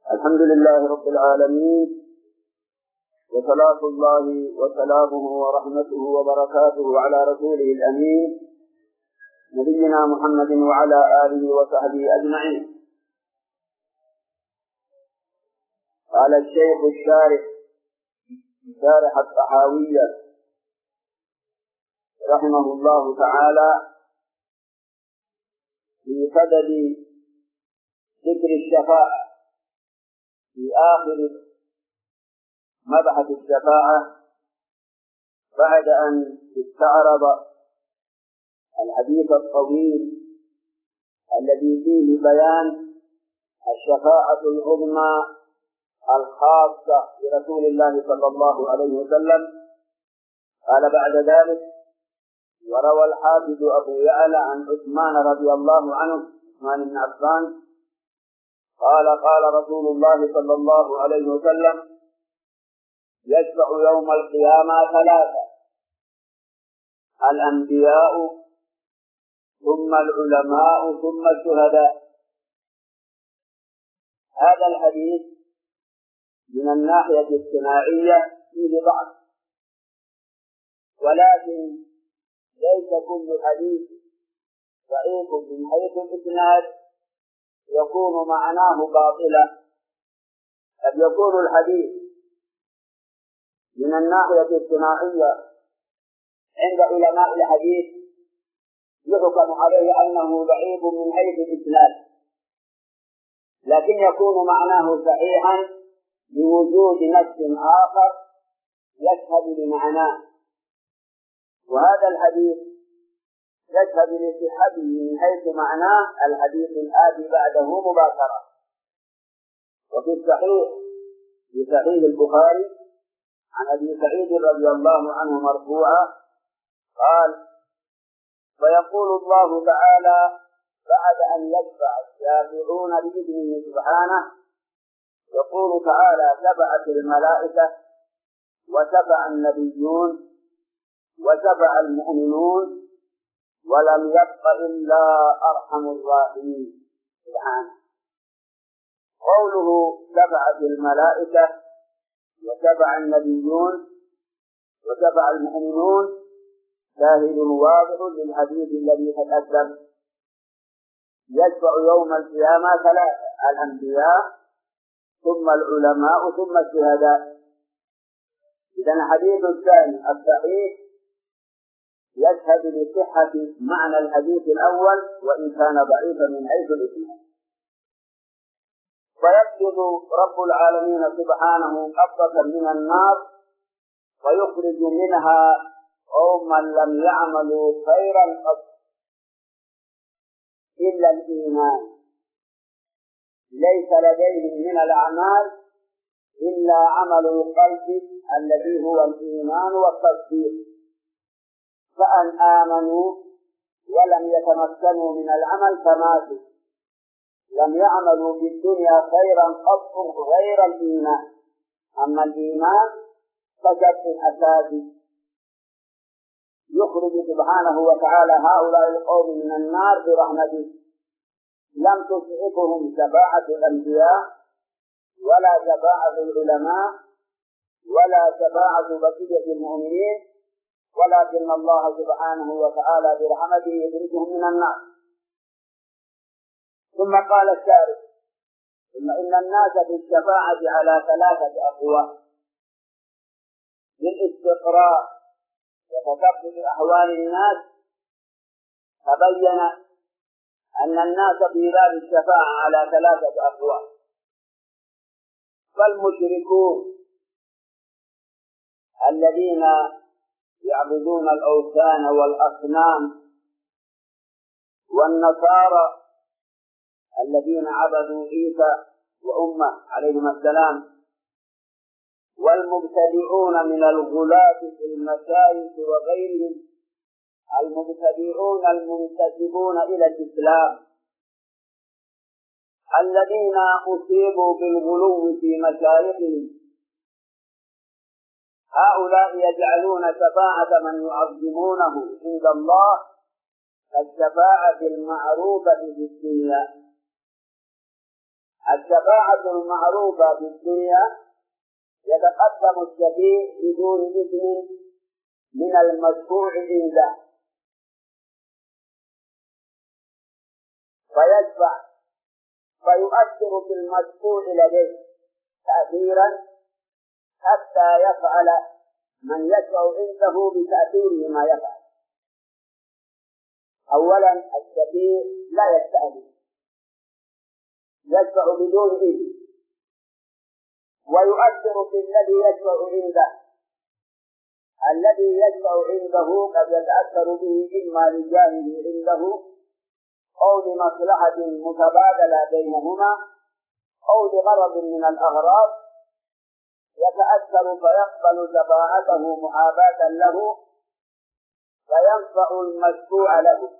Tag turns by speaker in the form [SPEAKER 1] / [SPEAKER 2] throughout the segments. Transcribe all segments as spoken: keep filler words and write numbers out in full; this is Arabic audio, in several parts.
[SPEAKER 1] الحمد لله رب العالمين، وصلاة الله وسلامه ورحمته وبركاته على رسوله الأمين نبينا محمد وعلى آله وصحبه أجمعين. قال الشيخ الشارح شارح الطحاوية رحمه الله تعالى في صدد ذكر الشفاعة في آخر مبحث الشفاعة، بعد أن استعرض الحديث الطويل الذي فيه بيان الشفاعة العظمى الخاصة برسول الله صلى الله عليه وسلم. قال بعد ذلك: وروى الحافظ أبو يعلى عن عثمان رضي الله عنه عثمان بن عفان قال: قال رسول الله صلى الله عليه وسلم: يشفع يوم القيامة ثلاثة: الأنبياء ثم العلماء ثم الشهداء. هذا الحديث من الناحية الاجتماعية فيه ضعف، ولكن ليس كل حديث ضعيف من حيث الإسناد يكون معناه باطلا. قد يكون الحديث من الناحية الاجتماعية عند علماء الحديث يحكم عليه أنه ضعيف من حيث الإسناد، لكن يكون معناه صحيحا بوجود نص آخر يشهد لمعناه، وهذا الحديث يشهد لصحته من حيث معناه الحديث الآتي بعده مباشرة. وفي الصحيح في صحيح البخاري عن أبي سعيد رضي الله عنه مرفوعا قال: فيقول الله تعالى بعد أن يشفع الشافعون بإذنه سبحانه، يقول تعالى: شفعت الملائكة وشفع النبيون وشفع المؤمنون ولم يبق إلا أرحم الراحمين سبحانه. قوله شفعت الملائكة وشفع النبيون وشفع المؤمنون شاهد واضح للحديث الذي تقدم. يشفع يوم القيامة ثلاثة: الأنبياء ثم العلماء ثم الشهداء. إذن الحديث الثاني الصحيح يشهد لصحة معنى الحديث الأول وإن كان ضعيفا من حيث الإسناد. فيقبض رب العالمين سبحانه قبضة من النار ويخرج منها قوما لم يعملوا خيرا قط إلا الإيمان، ليس لديهم من الأعمال إلا عمل القلب الذي هو الإيمان والتصديق. فأن آمنوا ولم يتمكنوا من العمل فماتوا، لم يعملوا في الدنيا خيرا قط غير الإيمان. أما الإيمان فشرط أساسي. يخرج سبحانه وتعالى هؤلاء القوم من النار برحمته. لم تسعفهم شفاعة الأنبياء ولا شفاعة العلماء ولا شفاعة بقية المؤمنين، ولكن الله سبحانه وتعالى برحمته يخرجهم من النار. ثم قال الشارح: ثم إن الناس في الشفاعة على ثلاثة أقوى: بالاستقراء وتثبت أحوال الناس، فبين أن الناس في باب الشفاعة على ثلاثة أقوى: فالمشركون الذين يعبدون الأوثان والأصنام، والنصارى الذين عبدوا عيسى وأمه عليهما السلام، والمبتدعون من الغلاة في المشايخ وغيرهم، المبتدعون المنتسبون إلى الإسلام الذين أصيبوا بالغلو في مشايخهم. هؤلاء يجعلون شفاعة من يعظمونه عند الله كالشفاعة المعروفة في الدنيا. الشفاعة المعروفة في الدنيا يتقدم الشفيع بدون إذن من المشفوع عنده فيشفع فيؤثر في المشفوع لديه تأثيرا حتى يفعل من يشفع عنده بتأثيره ما يفعل. أولا الشفيع لا يستأذن، يشفع بدون إذن ويؤثر في الذي يشفع عنده. الذي يشفع عنده قد يتأثر به إما لجاهه عنده أو لمصلحة متبادلة بينهما أو لغرض من الأغراض، يتأثر فيقبل شفاعته محاباة له فينفع المشفوع له.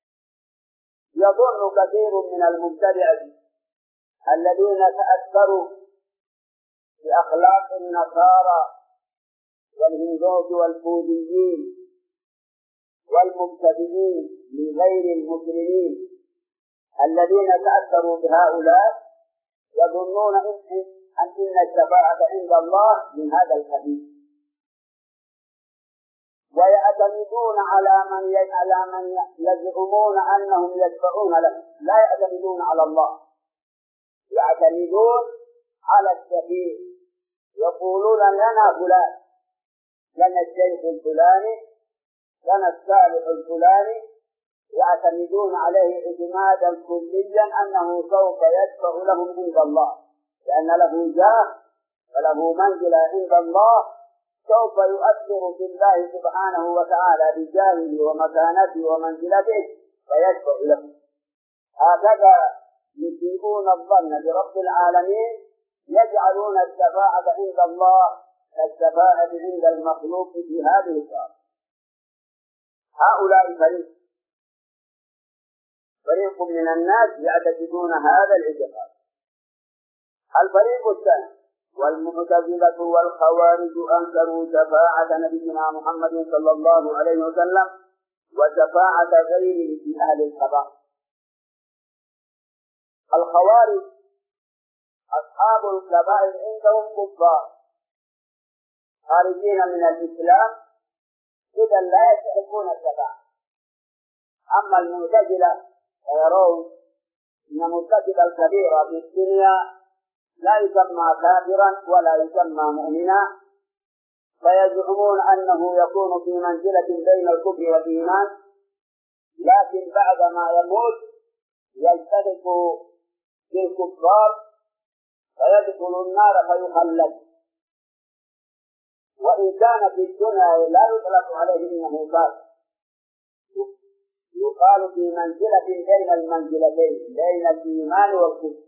[SPEAKER 1] يظن كثير من المبتدعة الذين تأثروا بأخلاق النصارى والهندوس والبوذيين والمبتدئين من غير المسلمين الذين تأثروا بهؤلاء، يظنون أن إن الشفاعة عند الله من هذا القبيل، ويعتمدون على من على من يزعمون أنهم يشفعون له، لا يعتمدون على الله، يعتمدون على الشفيع. يقولون لنا فلان، لنا الشيخ الفلاني، لنا الصالح الفلاني، يعتمدون عليه اعتمادا كليا أنه سوف يشفع لهم عند الله، لأن له جاه وله منزلة عند الله، سوف يؤثر في الله سبحانه وتعالى بجاهه ومكانته ومنزلته فيشفع له. هكذا يسيئون الظن برب العالمين، يجعلون الشفاعة عند الله كالشفاعة عند المخلوق في هذه الشرط. هؤلاء فريق فريق من الناس يعتقدون هذا الاعتقاد. الفريق الثاني والمعتزلة والخوارج أنكروا شفاعة نبينا محمد صلى الله عليه وسلم وشفاعة غيره في أهل الكبائر. الخوارج أصحاب الكبائر عندهم كفار خارجين من الإسلام، إذا لا يستحقون الشفاعة. أما المعتزلة فيرون أن مرتكب الكبيرة في الدنيا لا يسمى كافرا ولا يسمى مؤمنا، فيزعمون أنه يكون في منزلة بين الكفر والإيمان، لكن بعدما يموت يلتحق بالكفار فيدخل النار فيخلد، وإن كان في الدنيا لا يطلق عليه إنه كافر، يقال في منزلة بين المنزلتين بين الإيمان والكفر.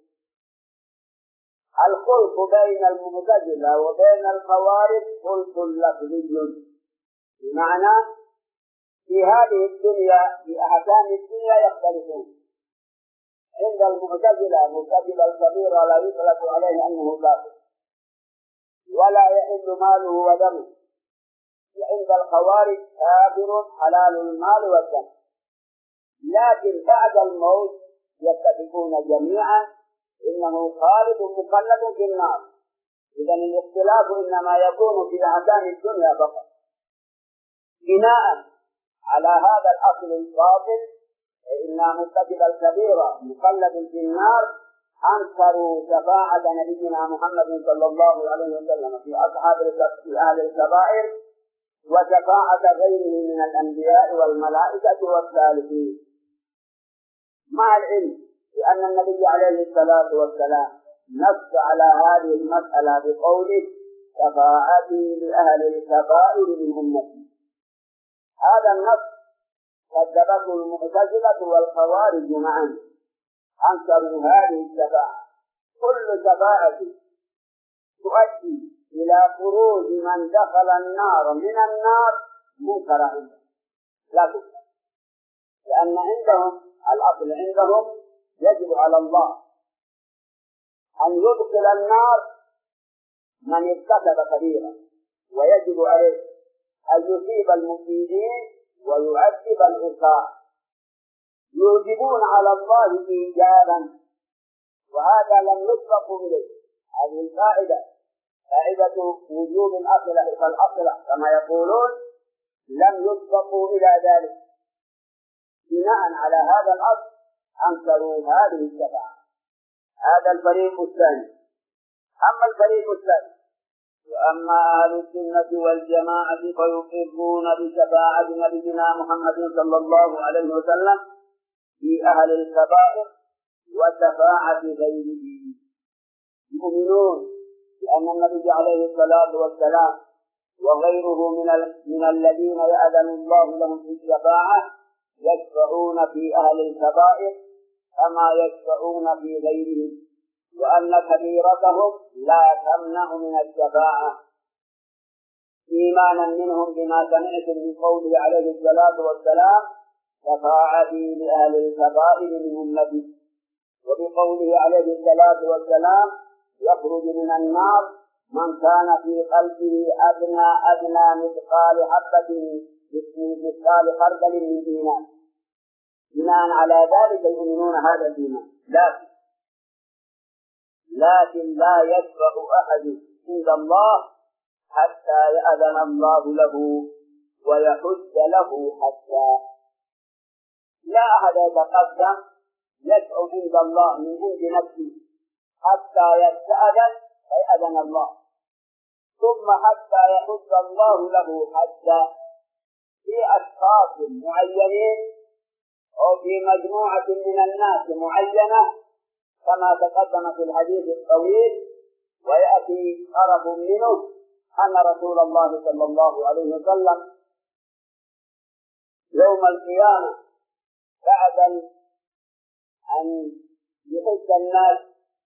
[SPEAKER 1] الخلف بين المعتزلة وبين الخوارج خلف لفظي، بمعنى في هذه الدنيا في أحكام الدنيا يختلفون. عند المعتزلة مرتكب الكبيرة لا يطلق عليه أنه كافر ولا يحل ماله ودمه، وعند الخوارج كافر حلال المال والدم، لكن بعد الموت يتفقون جميعا إنه خالد مخلد في النار. إذن الاختلاف إنما يكون في أحكام الدنيا فقط. بناء على هذا الأصل الباطل إن مرتكب الكبيرة مخلد في النار، أنكروا شفاعة نبينا محمد صلى الله عليه وسلم في أصحاب في أهل الكبائر وشفاعة غيره من الأنبياء والملائكة والصالحين، مع العلم لأن النبي عليه الصلاة والسلام نص على هذه المسألة بقوله شفاعتي لأهل الكبائر من أمتي. هذا النص كذبته المعتزلة والخوارج معا، أنكروا هذه الشفاعة. كل شفاعة تؤدي إلى خروج من دخل النار من النار منكر عندهم، لا تكفر، لأن عندهم الأصل عندهم يجب على الله أن يدخل النار من ارتكب كبيرا، ويجب عليه أن يصيب المفسدين ويعذب العصاة. يوجبون على الله إيجابا وهذا لم يسبق إليه. هذه القاعدة قاعدة وجوب الأصل فالأصل كما يقولون لم يسبقوا إلى ذلك. بناء على هذا الأصل أنكروا هذه الشفاعة. هذا الفريق الثاني. أما الفريق الثاني وأما أهل السنة والجماعة فيقرون بشفاعة نبينا محمد صلى الله عليه وسلم في أهل الكبائر وشفاعة غيره. يؤمنون بأن النبي عليه الصلاة والسلام وغيره من, من الذين يأذن الله لهم في الشفاعة يشفعون في أهل الكبائر كما يشفعون في غيرهم، وأن كبيرتهم لا تمنع من الشفاعة، إيمانا منهم بما سمعتم من قوله عليه الصلاة والسلام شفاعتي لأهل الكبائر من أمتي، وبقوله عليه الصلاة والسلام يخرج من النار من كان في قلبه أدنى أدنى مثقال حبة مثقال خردل من إيمان. بناء على ذلك يؤمنون هذا الإيمان. لكن لكن لا يشفع أحد عند الله حتى يأذن الله له ويحج له حتى. لا أحد يتقدم يشفع عند الله من عند نفسه حتى يستأذن فيأذن الله، ثم حتى يحج الله له حتى في أشخاص معينين أو في مجموعة من الناس معينة كما تقدم في الحديث الطويل. ويأتي طرف منه أن رسول الله صلى الله عليه وسلم يوم القيامة بعد أن يحس الناس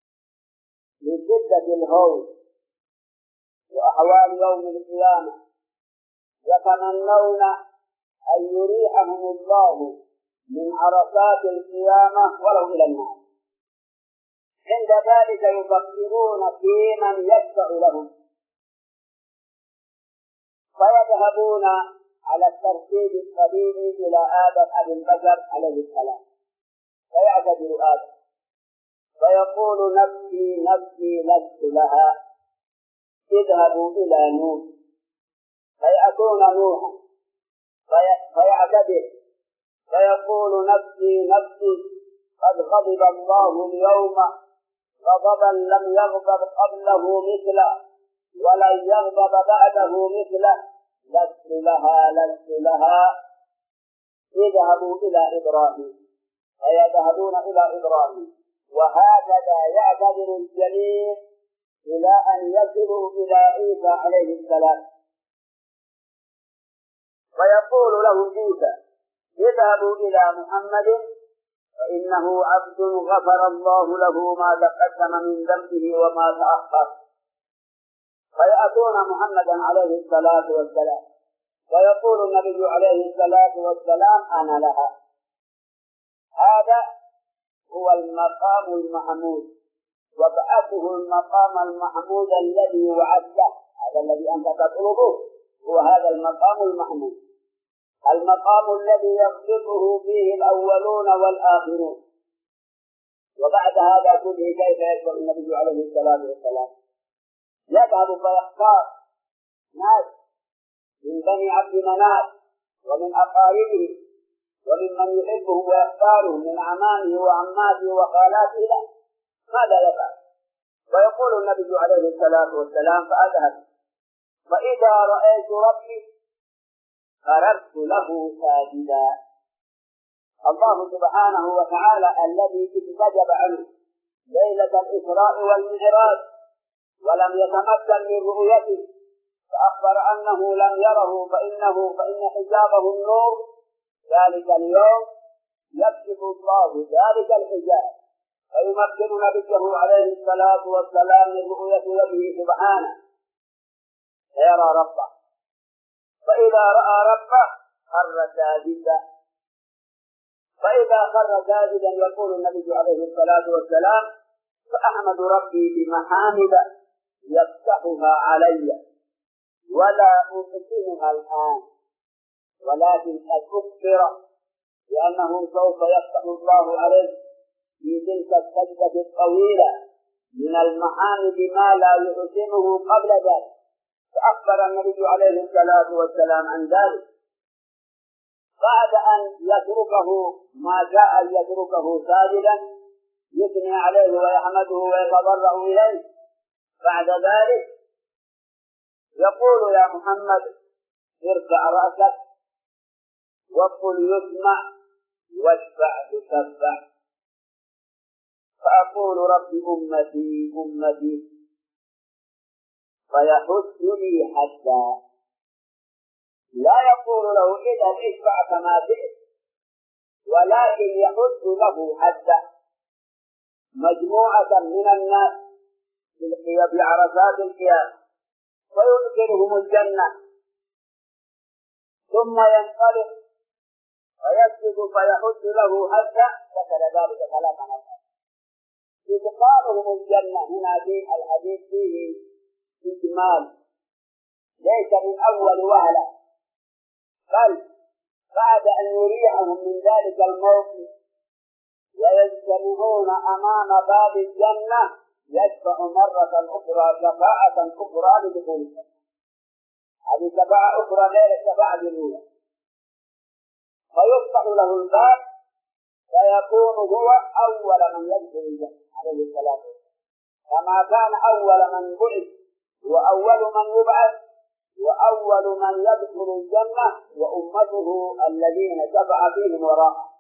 [SPEAKER 1] بشدة الهول وأحوال يوم القيامة يتمنون أن يريحهم الله من عرصات القيامة ولو إلى النار. عند ذلك يفكرون في من يشفع لهم فيذهبون على الترتيب الطبيعي إلى آدم أبي البشر عليه السلام، فيعتذر آدم فيقول نفسي نفسي لست لها، اذهبوا إلى نوح. فيأتون نوحا فيعتذر فيقول نفسي نفسي قد غضب الله اليوم غضبا لم يغضب قبله مثله ولن يغضب بعده مثله، لست لها لست لها، اذهبوا إلى إبراهيم. فيذهبون إلى إبراهيم، وهكذا يعتذر الجميع إلى أن يصلوا إلى عيسى عليه السلام. ويقول له عيسى اذهبوا إلى محمد فإنه عبد غفر الله له ما تقدم من ذنبه وما تأخر. فيأتون محمدا عليه الصلاة والسلام ويقول النبي عليه الصلاة والسلام أنا لها. هذا هو المقام المحمود، وبعثه المقام المحمود الذي وعدته. هذا الذي أنت تطلبه هو هذا المقام المحمود، المقام الذي يخلقه فيه الأولون والآخرون. وبعد هذا كله كيف يشفع النبي عليه الصلاة والسلام؟ يذهب فيختار ناس من بني عبد مناف ومن أقاربه ومن من يحبه ويختاره من عمامه وعماته وخالاته له. ماذا يفعل؟ ويقول النبي عليه الصلاة والسلام فأذهب فإذا رأيت ربي خرجت له ساجدا. الله سبحانه وتعالى الذي استجاب عنه ليلة الإسراء والمعراج ولم يتمكن من رؤيته فأخبر أنه لم يره فإنه فإن حجابه النور، ذلك اليوم يكشف الله ذلك الحجاب فيمكن نبيه عليه الصلاة والسلام من رؤية وجهه سبحانه فيرى ربه. فإذا رأى ربه خر ساجدا، فإذا خر ساجدا يقول النبي عليه الصلاة والسلام فأحمد ربي بمحامد يفتحها علي ولا أحسنها الآن ولكن أكفر لأنه سوف يفتح الله عليه في تلك السجدة الطويلة من المحامد ما لا يحسنه قبل ذلك، فأخبر النبي عليه الصلاة والسلام عن ذلك بعد أن يتركه ما جاء أن يتركه ساجدا يثني عليه ويحمده ويتضرع إليه. بعد ذلك يقول: يا محمد ارفع رأسك وقل يسمع واشفع تشفع. فأقول: رب أمتي أمتي، فيحث لي حتى لا يقول له إذا اشفع كما شئت، ولكن يحث له حتى مجموعة من الناس في عرفات القيامة ويدخلهم الجنة، ثم ينطلق ويسجد فيحث له حتى ذكر ذلك ثلاث مرات. إدخالهم الجنة هنا في الحديث فيه إجمال، ليس من أول وهلة، بل بعد أن يريحهم من ذلك الموقف ويجتمعون أمام باب الجنة يشفع مرة أخرى شفاعة أخرى لدخول الجنة. هذه شفاعة أخرى غير الشفاعة الأولى، فيفتح له الباب فيكون هو أول من يدخل الجنة عليه الصلاة والسلام، كما كان أول من بعث وأول من يبعث وأول من يدخل الجنة وأمته الذين شفع فيهم وراءه.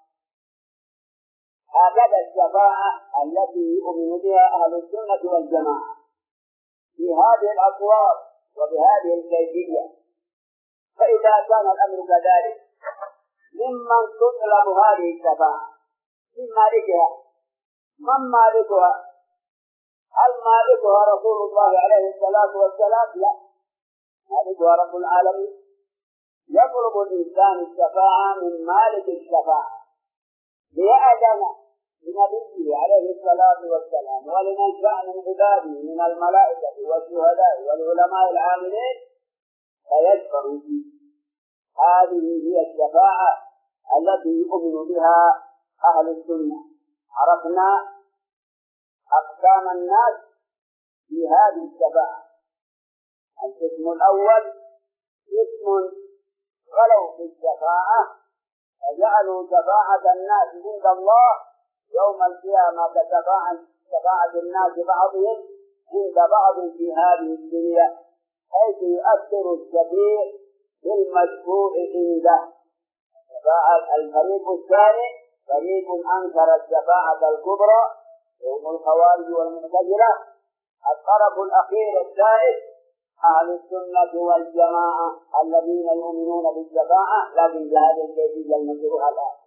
[SPEAKER 1] هكذا الشفاعة التي يؤمن بها أهل السنة والجماعة في هذه الأصوات وبهذه الكيفية. فإذا كان الأمر كذلك، ممن تطلب هذه الشفاعة؟ من مالكها؟ من مالكها؟ هل مالكها رسول الله عليه الصلاة والسلام؟ لا، مالكها رب العالمين. يطلب الإنسان الشفاعة من مالك الشفاعة ليأذن لنبيه عليه الصلاة والسلام ولمن شاء من عباده من الملائكة والشهداء والعلماء العاملين فيشفع فيه. هذه هي الشفاعة التي يؤمن بها أهل السنة. عرفنا أقسام الناس في هذه الشفاعة. القسم الأول قسم غلوا في الشفاعة وجعلوا شفاعة الناس عند الله يوم القيامة كشفاعة الناس بعضهم عند بعض في هذه الدنيا، حيث يؤثر الشفيع بالمشفوع عنده. الفريق الثاني فريق أنكر الشفاعة الكبرى وهم الخوارج والمعتزلة. الطرف الأخير الثالث أهل السنة والجماعة الذين يؤمنون بالشفاعة لكن بهذه الكيفية المشروعة الآن.